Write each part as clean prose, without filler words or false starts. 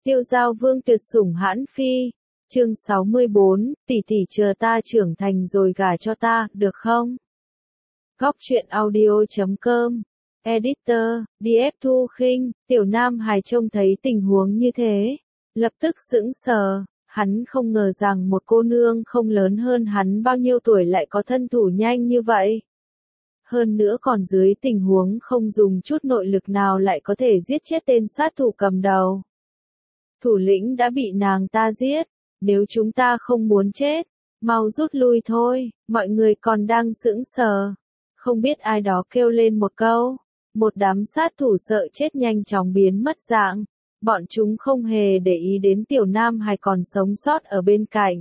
Tiêu Giao Vương tuyệt sủng hãn phi. Chương 64, tỷ tỷ chờ ta trưởng thành rồi gả cho ta, được không? Góc truyện audio.com. Editor, DF Thu Khinh. Tiểu Nam Hải trông thấy tình huống như thế, lập tức sững sờ. Hắn không ngờ rằng một cô nương không lớn hơn hắn bao nhiêu tuổi lại có thân thủ nhanh như vậy. Hơn nữa còn dưới tình huống không dùng chút nội lực nào lại có thể giết chết tên sát thủ cầm đầu. Thủ lĩnh đã bị nàng ta giết, nếu chúng ta không muốn chết, mau rút lui thôi. Mọi người còn đang sững sờ. Không biết ai đó kêu lên một câu, một đám sát thủ sợ chết nhanh chóng biến mất dạng. Bọn chúng không hề để ý đến Tiểu Nam Hải còn sống sót ở bên cạnh.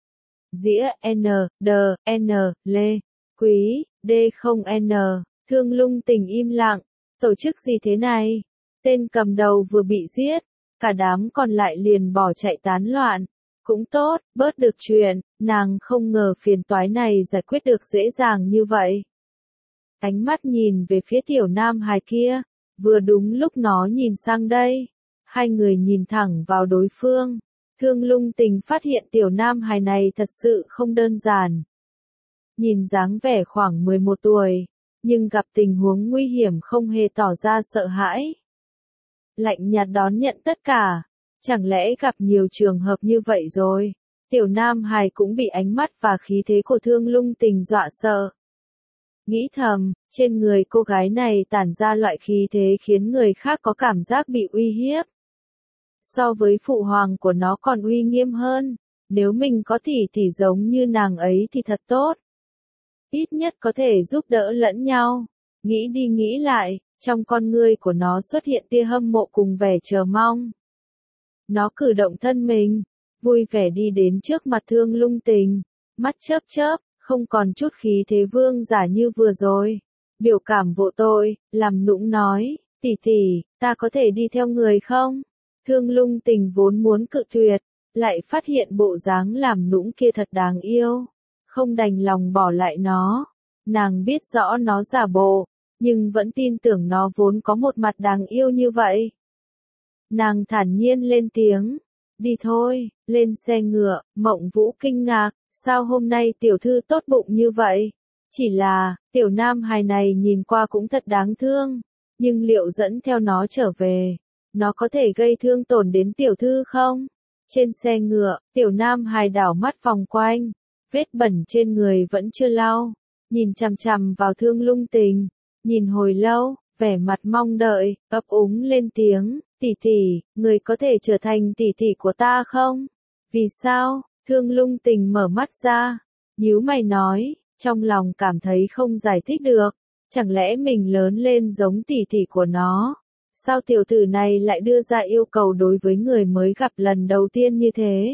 Dĩa N, D, N, Lê, Quý, D không N, Thương Lung Tình im lặng. Tổ chức gì thế này? Tên cầm đầu vừa bị giết, cả đám còn lại liền bỏ chạy tán loạn. Cũng tốt, bớt được chuyện, nàng không ngờ phiền toái này giải quyết được dễ dàng như vậy. Ánh mắt nhìn về phía Tiểu Nam Hải kia, vừa đúng lúc nó nhìn sang đây. Hai người nhìn thẳng vào đối phương. Thương Lung Tình phát hiện Tiểu Nam Hải này thật sự không đơn giản. Nhìn dáng vẻ khoảng 11 tuổi, nhưng gặp tình huống nguy hiểm không hề tỏ ra sợ hãi. Lạnh nhạt đón nhận tất cả. Chẳng lẽ gặp nhiều trường hợp như vậy rồi? Tiểu Nam Hải cũng bị ánh mắt và khí thế của Thương Lung Tình dọa sợ. Nghĩ thầm, trên người cô gái này tản ra loại khí thế khiến người khác có cảm giác bị uy hiếp. So với phụ hoàng của nó còn uy nghiêm hơn, nếu mình có tỷ giống như nàng ấy thì thật tốt. Ít nhất có thể giúp đỡ lẫn nhau. Nghĩ đi nghĩ lại, trong con ngươi của nó xuất hiện tia hâm mộ cùng vẻ chờ mong. Nó cử động thân mình, vui vẻ đi đến trước mặt Thương Lung Tình, mắt chớp chớp, không còn chút khí thế vương giả như vừa rồi. Biểu cảm vô tội, làm nũng nói, tỷ, ta có thể đi theo người không? Thương Lung Tình vốn muốn cự tuyệt, lại phát hiện bộ dáng làm nũng kia thật đáng yêu. Không đành lòng bỏ lại nó. Nàng biết rõ nó giả bộ, nhưng vẫn tin tưởng nó vốn có một mặt đáng yêu như vậy. Nàng thản nhiên lên tiếng, đi thôi, lên xe ngựa. Mộng Vũ kinh ngạc, sao hôm nay tiểu thư tốt bụng như vậy? Chỉ là, Tiểu Nam Hải này nhìn qua cũng thật đáng thương, nhưng liệu dẫn theo nó trở về, nó có thể gây thương tổn đến tiểu thư không? Trên xe ngựa, Tiểu Nam Hải đảo mắt vòng quanh, vết bẩn trên người vẫn chưa lau, nhìn chằm chằm vào Thương Lung Tình, nhìn hồi lâu, vẻ mặt mong đợi, ấp úng lên tiếng, tỷ, người có thể trở thành tỷ của ta không? Vì sao? Thương Lung Tình mở mắt ra, nhíu mày nói, trong lòng cảm thấy không giải thích được, chẳng lẽ mình lớn lên giống tỷ của nó? Sao tiểu tử này lại đưa ra yêu cầu đối với người mới gặp lần đầu tiên như thế?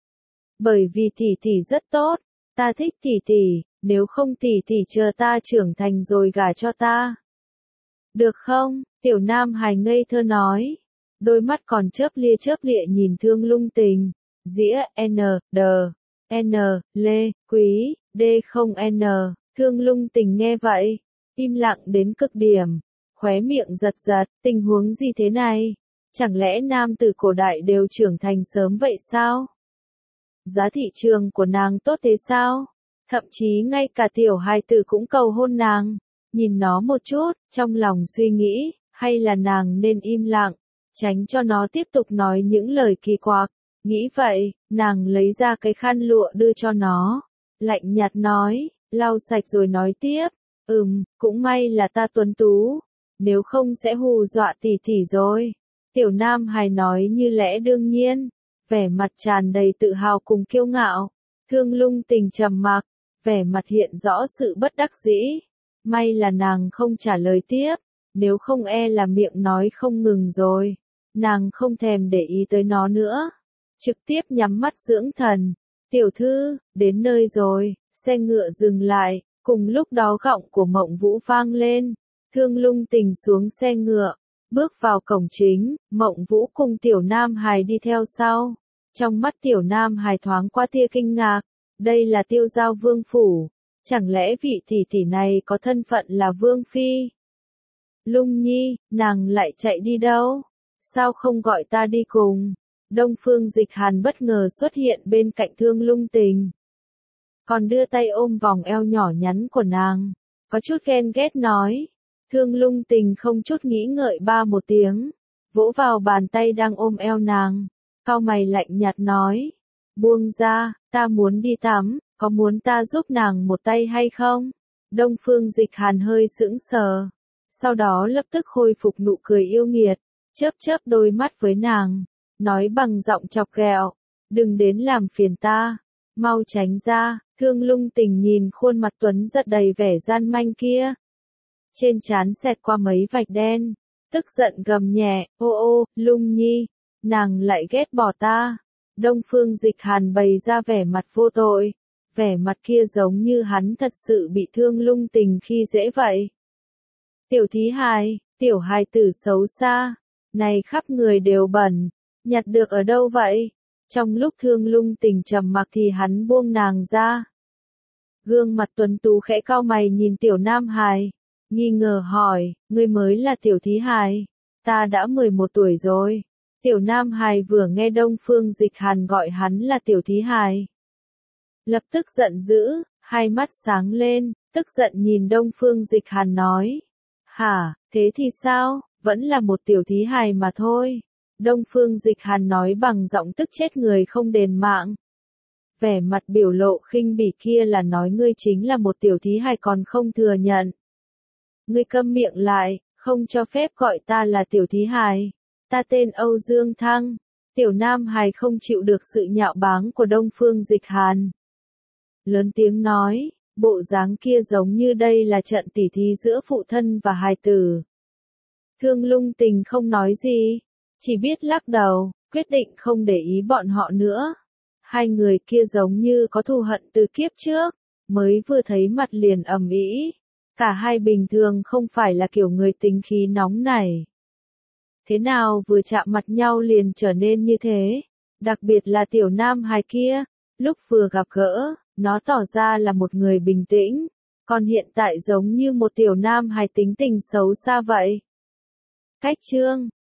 Bởi vì tỷ rất tốt, ta thích tỷ, nếu không tỷ chờ ta trưởng thành rồi gả cho ta. Được không? Tiểu Nam Hải ngây thơ nói, đôi mắt còn chớp lịa nhìn Thương Lung Tình. Dĩa N, D, N, Lê, Quý, D không N, Thương Lung Tình nghe vậy, im lặng đến cực điểm, khóe miệng giật, tình huống gì thế này? Chẳng lẽ nam tử cổ đại đều trưởng thành sớm vậy sao? Giá thị trường của nàng tốt thế sao? Thậm chí ngay cả tiểu hài tử cũng cầu hôn nàng. Nhìn nó một chút, trong lòng suy nghĩ, hay là nàng nên im lặng, tránh cho nó tiếp tục nói những lời kỳ quặc. Nghĩ vậy, nàng lấy ra cái khăn lụa đưa cho nó, lạnh nhạt nói, lau sạch rồi nói tiếp, cũng may là ta tuấn tú, nếu không sẽ hù dọa tỷ rồi. Tiểu Nam Hải nói như lẽ đương nhiên, vẻ mặt tràn đầy tự hào cùng kiêu ngạo. Thương Lung Tình trầm mặc, vẻ mặt hiện rõ sự bất đắc dĩ. May là nàng không trả lời tiếp, nếu không e là miệng nói không ngừng rồi. Nàng không thèm để ý tới nó nữa, trực tiếp nhắm mắt dưỡng thần. Tiểu thư, đến nơi rồi, xe ngựa dừng lại, cùng lúc đó gọng của Mộng Vũ vang lên. Thương Lung Tình xuống xe ngựa, bước vào cổng chính, Mộng Vũ cùng Tiểu Nam Hải đi theo sau. Trong mắt Tiểu Nam Hải thoáng qua tia kinh ngạc, đây là Tiêu Giao Vương phủ, chẳng lẽ vị tỷ này có thân phận là Vương Phi? Lung Nhi, nàng lại chạy đi đâu? Sao không gọi ta đi cùng? Đông Phương Dịch Hàn bất ngờ xuất hiện bên cạnh Thương Lung Tình. Còn đưa tay ôm vòng eo nhỏ nhắn của nàng. Có chút ghen ghét nói. Thương Lung Tình không chút nghĩ ngợi ba một tiếng. Vỗ vào bàn tay đang ôm eo nàng. Cau mày lạnh nhạt nói. Buông ra, ta muốn đi tắm, có muốn ta giúp nàng một tay hay không? Đông Phương Dịch Hàn hơi sững sờ. Sau đó lập tức khôi phục nụ cười yêu nghiệt. Chớp chớp đôi mắt với nàng. Nói bằng giọng chọc ghẹo. Đừng đến làm phiền ta. Mau tránh ra. Thương Lung Tình nhìn khuôn mặt tuấn giật đầy vẻ gian manh kia. Trên trán xẹt qua mấy vạch đen. Tức giận gầm nhẹ. Ô ô, Lung Nhi. Nàng lại ghét bỏ ta. Đông Phương Dịch Hàn bày ra vẻ mặt vô tội. Vẻ mặt kia giống như hắn thật sự bị Thương Lung Tình khi dễ vậy. Tiểu thí hài, tiểu hài tử xấu xa. Này khắp người đều bẩn. Nhặt được ở đâu vậy? Trong lúc Thương Lung Tình trầm mặc thì hắn buông nàng ra. Gương mặt tuấn tú khẽ cau mày nhìn tiểu nam hài. Nghi ngờ hỏi, ngươi mới là tiểu thí hài. Ta đã 11 tuổi rồi. Tiểu nam hài vừa nghe Đông Phương Dịch Hàn gọi hắn là tiểu thí hài. Lập tức giận dữ, hai mắt sáng lên, tức giận nhìn Đông Phương Dịch Hàn nói. Hả, thế thì sao, vẫn là một tiểu thí hài mà thôi. Đông Phương Dịch Hàn nói bằng giọng tức chết người không đền mạng. Vẻ mặt biểu lộ khinh bỉ kia là nói ngươi chính là một tiểu thí hài còn không thừa nhận. Ngươi câm miệng lại, không cho phép gọi ta là tiểu thí hài. Ta tên Âu Dương Thăng. Tiểu nam hài không chịu được sự nhạo báng của Đông Phương Dịch Hàn. Lớn tiếng nói, bộ dáng kia giống như đây là trận tỉ thí giữa phụ thân và hài tử. Thương Lung Tình không nói gì, chỉ biết lắc đầu, quyết định không để ý bọn họ nữa. Hai người kia giống như có thù hận từ kiếp trước, mới vừa thấy mặt liền ầm ĩ. Cả hai bình thường không phải là kiểu người tính khí nóng này. Thế nào vừa chạm mặt nhau liền trở nên như thế, đặc biệt là tiểu nam hài kia, lúc vừa gặp gỡ, nó tỏ ra là một người bình tĩnh, còn hiện tại giống như một tiểu nam hài tính tình xấu xa vậy. Cách chương